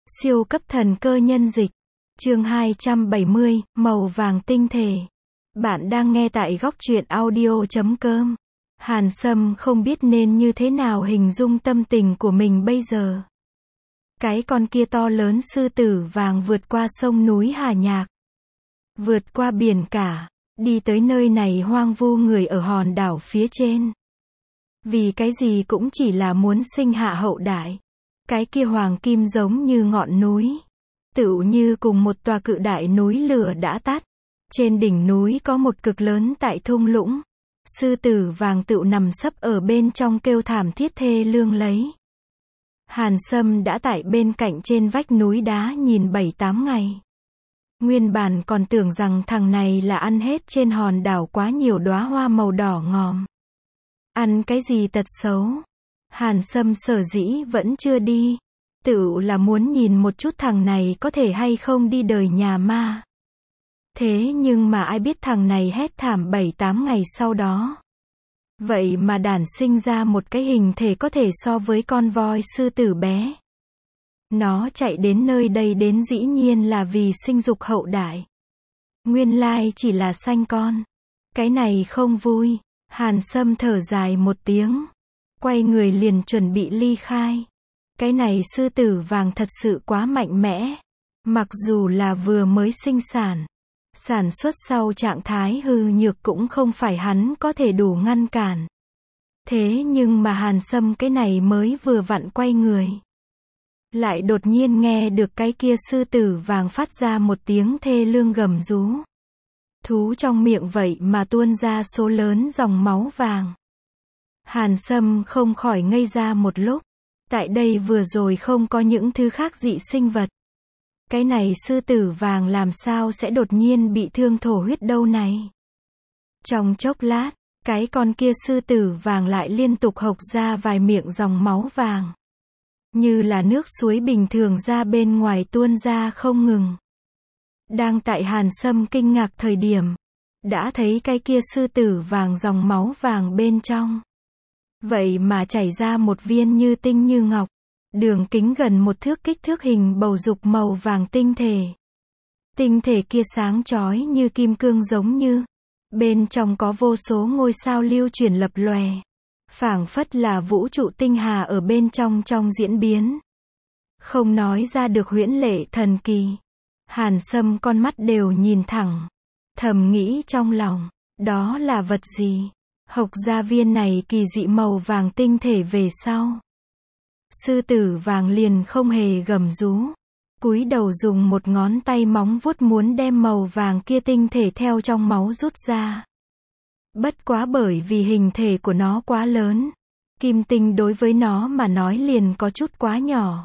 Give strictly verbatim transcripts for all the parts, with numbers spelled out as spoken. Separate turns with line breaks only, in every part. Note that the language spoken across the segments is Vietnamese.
Siêu cấp thần cơ nhân dịch. Chương hai trăm bảy mươi, màu vàng tinh thể. Bạn đang nghe tại góc truyện audio chấm com. Hàn Sâm không biết nên như thế nào hình dung tâm tình của mình bây giờ. Cái con kia to lớn sư tử vàng vượt qua sông núi Hà Nhạc, vượt qua biển cả, đi tới nơi này hoang vu người ở hòn đảo phía trên. Vì cái gì cũng chỉ là muốn sinh hạ hậu đại. Cái kia hoàng kim giống như ngọn núi, tựu như cùng một tòa cự đại núi lửa đã tắt. Trên đỉnh núi có một cực lớn tại thung lũng. Sư tử vàng tựu nằm sấp ở bên trong kêu thảm thiết thê lương lấy. Hàn Sâm đã tại bên cạnh trên vách núi đá nhìn bảy tám ngày. Nguyên bản còn tưởng rằng thằng này là ăn hết trên hòn đảo quá nhiều đóa hoa màu đỏ ngòm. Ăn cái gì tật xấu. Hàn Sâm sở dĩ vẫn chưa đi, tựu là muốn nhìn một chút thằng này có thể hay không đi đời nhà ma. Thế nhưng mà ai biết thằng này hét thảm bảy tám ngày sau đó. Vậy mà đản sinh ra một cái hình thể có thể so với con voi sư tử bé. Nó chạy đến nơi đây đến dĩ nhiên là vì sinh dục hậu đại. Nguyên lai chỉ là sanh con. Cái này không vui. Hàn Sâm thở dài một tiếng, quay người liền chuẩn bị ly khai. Cái này sư tử vàng thật sự quá mạnh mẽ. Mặc dù là vừa mới sinh sản, sản xuất sau trạng thái hư nhược cũng không phải hắn có thể đủ ngăn cản. Thế nhưng mà Hàn Sâm cái này mới vừa vặn quay người, lại đột nhiên nghe được cái kia sư tử vàng phát ra một tiếng thê lương gầm rú. Thú trong miệng vậy mà tuôn ra số lớn dòng máu vàng. Hàn Sâm không khỏi ngây ra một lúc. Tại đây vừa rồi không có những thứ khác dị sinh vật. Cái này sư tử vàng làm sao sẽ đột nhiên bị thương thổ huyết đâu này. Trong chốc lát, cái con kia sư tử vàng lại liên tục hộc ra vài miệng dòng máu vàng. Như là nước suối bình thường ra bên ngoài tuôn ra không ngừng. Đang tại Hàn Sâm kinh ngạc thời điểm, đã thấy cái kia sư tử vàng dòng máu vàng bên trong. Vậy mà chảy ra một viên như tinh như ngọc, đường kính gần một thước kích thước hình bầu dục màu vàng tinh thể. Tinh thể kia sáng chói như kim cương giống như. Bên trong có vô số ngôi sao lưu chuyển lập lòe. Phảng phất là vũ trụ tinh hà ở bên trong trong diễn biến. Không nói ra được huyễn lệ thần kỳ. Hàn Sâm con mắt đều nhìn thẳng. Thầm nghĩ trong lòng, đó là vật gì? Hộc ra viên này kỳ dị màu vàng tinh thể về sau. Sư tử vàng liền không hề gầm rú. Cúi đầu dùng một ngón tay móng vuốt muốn đem màu vàng kia tinh thể theo trong máu rút ra. Bất quá bởi vì hình thể của nó quá lớn. Kim tinh đối với nó mà nói liền có chút quá nhỏ.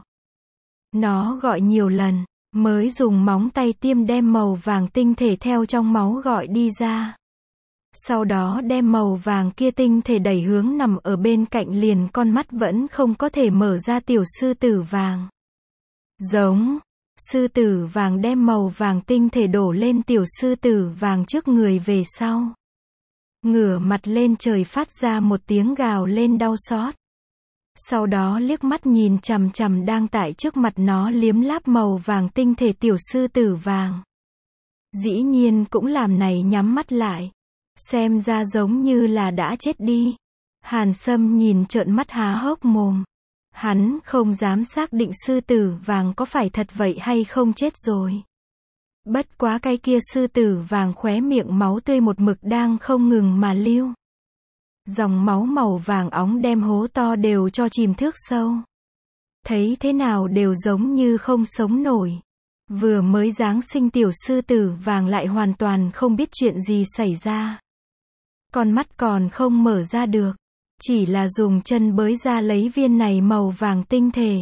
Nó gọi nhiều lần, mới dùng móng tay tiêm đem màu vàng tinh thể theo trong máu gọi đi ra. Sau đó đem màu vàng kia tinh thể đẩy hướng nằm ở bên cạnh liền con mắt vẫn không có thể mở ra tiểu sư tử vàng. Giống. Sư tử vàng đem màu vàng tinh thể đổ lên tiểu sư tử vàng trước người về sau. Ngửa mặt lên trời phát ra một tiếng gào lên đau xót. Sau đó liếc mắt nhìn chằm chằm đang tại trước mặt nó liếm láp màu vàng tinh thể tiểu sư tử vàng. Dĩ nhiên cũng làm này nhắm mắt lại. Xem ra giống như là đã chết đi. Hàn Sâm nhìn trợn mắt há hốc mồm. Hắn không dám xác định sư tử vàng có phải thật vậy hay không chết rồi. Bất quá cái kia sư tử vàng khóe miệng máu tươi một mực đang không ngừng mà lưu. Dòng máu màu vàng óng đem hố to đều cho chìm thước sâu. Thấy thế nào đều giống như không sống nổi. Vừa mới giáng sinh tiểu sư tử vàng lại hoàn toàn không biết chuyện gì xảy ra. Con mắt còn không mở ra được. Chỉ là dùng chân bới ra lấy viên này màu vàng tinh thể.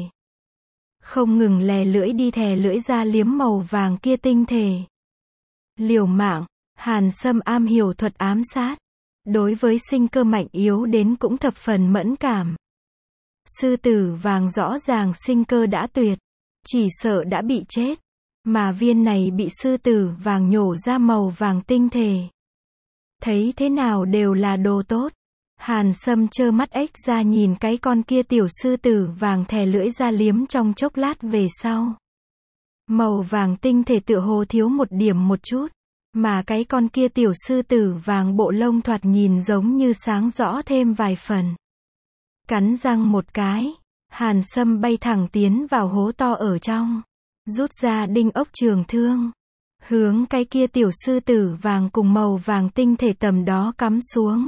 Không ngừng lè lưỡi đi thè lưỡi ra liếm màu vàng kia tinh thể. Liều mạng, Hàn Sâm am hiểu thuật ám sát. Đối với sinh cơ mạnh yếu đến cũng thập phần mẫn cảm. Sư tử vàng rõ ràng sinh cơ đã tuyệt. Chỉ sợ đã bị chết. Mà viên này bị sư tử vàng nhổ ra màu vàng tinh thể. Thấy thế nào đều là đồ tốt. Hàn Sâm trơ mắt ếch ra nhìn cái con kia tiểu sư tử vàng thè lưỡi ra liếm trong chốc lát về sau. Màu vàng tinh thể tựa hồ thiếu một điểm một chút, mà cái con kia tiểu sư tử vàng bộ lông thoạt nhìn giống như sáng rõ thêm vài phần. Cắn răng một cái, Hàn Sâm bay thẳng tiến vào hố to ở trong, rút ra đinh ốc trường thương, hướng cái kia tiểu sư tử vàng cùng màu vàng tinh thể tầm đó cắm xuống.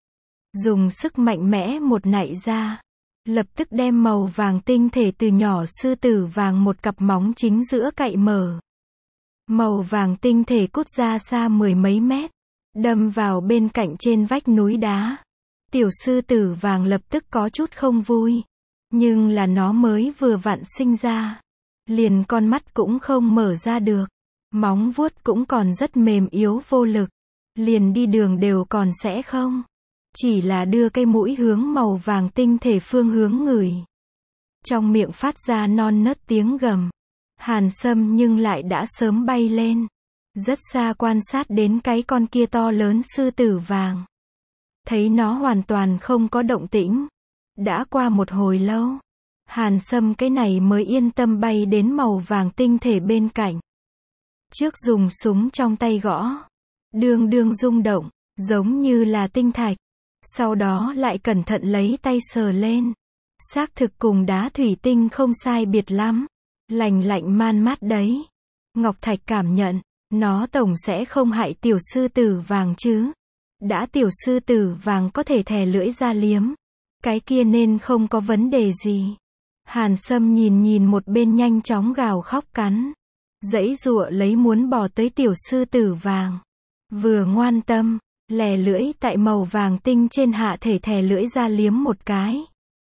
Dùng sức mạnh mẽ một nạy ra, lập tức đem màu vàng tinh thể từ nhỏ sư tử vàng một cặp móng chính giữa cạy mở. Màu vàng tinh thể cút ra xa mười mấy mét, đâm vào bên cạnh trên vách núi đá. Tiểu sư tử vàng lập tức có chút không vui, nhưng là nó mới vừa vặn sinh ra, liền con mắt cũng không mở ra được, móng vuốt cũng còn rất mềm yếu vô lực, liền đi đường đều còn sẽ không, chỉ là đưa cây mũi hướng màu vàng tinh thể phương hướng ngửi. Trong miệng phát ra non nớt tiếng gầm. Hàn Sâm nhưng lại đã sớm bay lên, rất xa quan sát đến cái con kia to lớn sư tử vàng. Thấy nó hoàn toàn không có động tĩnh. Đã qua một hồi lâu, Hàn Sâm cái này mới yên tâm bay đến màu vàng tinh thể bên cạnh. Trước dùng súng trong tay gõ, đương đương rung động, giống như là tinh thạch. Sau đó lại cẩn thận lấy tay sờ lên. Xác thực cùng đá thủy tinh không sai biệt lắm. Lành lạnh man mát đấy. Ngọc Thạch cảm nhận, nó tổng sẽ không hại tiểu sư tử vàng chứ. Đã tiểu sư tử vàng có thể thè lưỡi ra liếm, cái kia nên không có vấn đề gì. Hàn Sâm nhìn nhìn một bên nhanh chóng gào khóc cắn, giãy giụa lấy muốn bò tới tiểu sư tử vàng. Vừa ngoan tâm, lè lưỡi tại màu vàng tinh trên hạ thể thè lưỡi ra liếm một cái.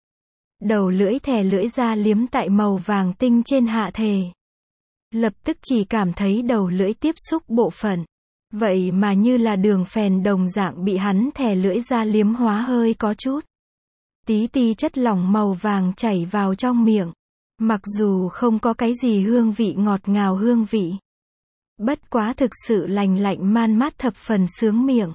Đầu lưỡi thè lưỡi ra liếm tại màu vàng tinh trên hạ thể. Lập tức chỉ cảm thấy đầu lưỡi tiếp xúc bộ phận. Vậy mà như là đường phèn đồng dạng bị hắn thè lưỡi ra liếm hóa hơi có chút. Tí ti chất lỏng màu vàng chảy vào trong miệng. Mặc dù không có cái gì hương vị ngọt ngào hương vị. Bất quá thực sự lành lạnh man mát thập phần sướng miệng.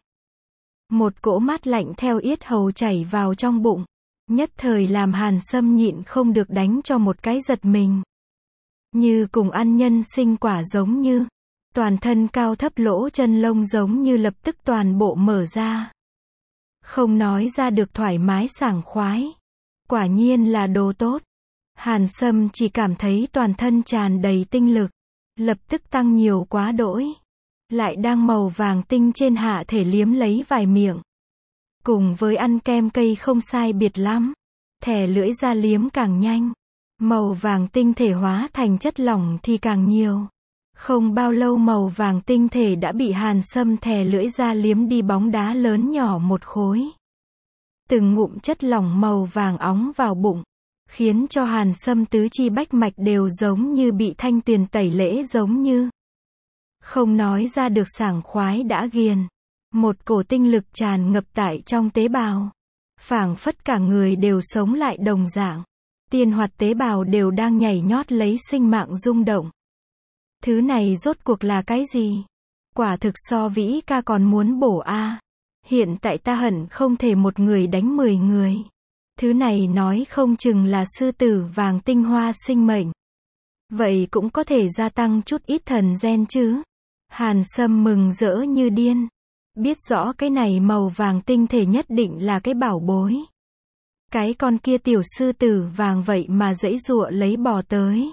Một cỗ mát lạnh theo yết hầu chảy vào trong bụng. Nhất thời làm Hàn Sâm nhịn không được đánh cho một cái giật mình. Như cùng ăn nhân sinh quả giống như. Toàn thân cao thấp lỗ chân lông giống như lập tức toàn bộ mở ra. Không nói ra được thoải mái sảng khoái. Quả nhiên là đồ tốt. Hàn Sâm chỉ cảm thấy toàn thân tràn đầy tinh lực. Lập tức tăng nhiều quá đỗi. Lại đang màu vàng tinh trên hạ thể liếm lấy vài miệng. Cùng với ăn kem cây không sai biệt lắm. Thè lưỡi ra liếm càng nhanh. Màu vàng tinh thể hóa thành chất lỏng thì càng nhiều. Không bao lâu màu vàng tinh thể đã bị Hàn Sâm thè lưỡi ra liếm đi bóng đá lớn nhỏ một khối. Từng ngụm chất lỏng màu vàng óng vào bụng, khiến cho Hàn Sâm tứ chi bách mạch đều giống như bị thanh tuyền tẩy lễ giống như. Không nói ra được sảng khoái đã ghiền. Một cổ tinh lực tràn ngập tại trong tế bào. Phảng phất cả người đều sống lại đồng dạng. Tiên hoạt tế bào đều đang nhảy nhót lấy sinh mạng rung động. Thứ này rốt cuộc là cái gì? Quả thực so vĩ ca còn muốn bổ a. Hiện tại ta hận không thể một người đánh mười người. Thứ này nói không chừng là sư tử vàng tinh hoa sinh mệnh. Vậy cũng có thể gia tăng chút ít thần gen chứ. Hàn Sâm mừng rỡ như điên. Biết rõ cái này màu vàng tinh thể nhất định là cái bảo bối. Cái con kia tiểu sư tử vàng vậy mà giãy giụa lấy bò tới.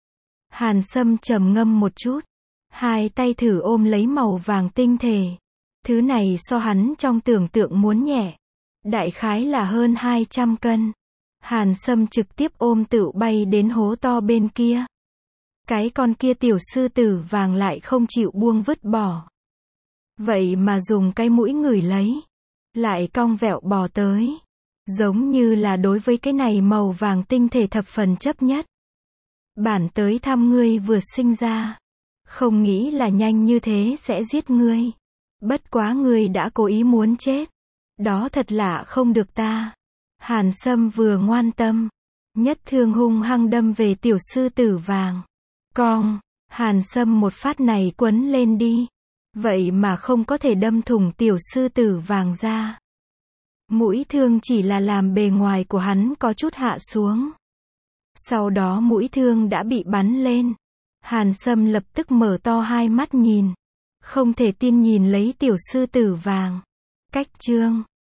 Hàn Sâm trầm ngâm một chút. Hai tay thử ôm lấy màu vàng tinh thể. Thứ này so hắn trong tưởng tượng muốn nhẹ. Đại khái là hơn hai trăm cân. Hàn Sâm trực tiếp ôm tự bay đến hố to bên kia. Cái con kia tiểu sư tử vàng lại không chịu buông vứt bỏ. Vậy mà dùng cái mũi ngửi lấy. Lại cong vẹo bò tới. Giống như là đối với cái này màu vàng tinh thể thập phần chấp nhất. Bản tới thăm ngươi vừa sinh ra. Không nghĩ là nhanh như thế sẽ giết ngươi. Bất quá ngươi đã cố ý muốn chết. Đó thật lạ không được ta. Hàn Sâm vừa ngoan tâm. Nhất thương hung hăng đâm về tiểu sư tử vàng. Cong. Hàn Sâm một phát này quấn lên đi. Vậy mà không có thể đâm thủng tiểu sư tử vàng ra. Mũi thương chỉ là làm bề ngoài của hắn có chút hạ xuống. Sau đó mũi thương đã bị bắn lên. Hàn Sâm lập tức mở to hai mắt nhìn. Không thể tin nhìn lấy tiểu sư tử vàng. Cách chương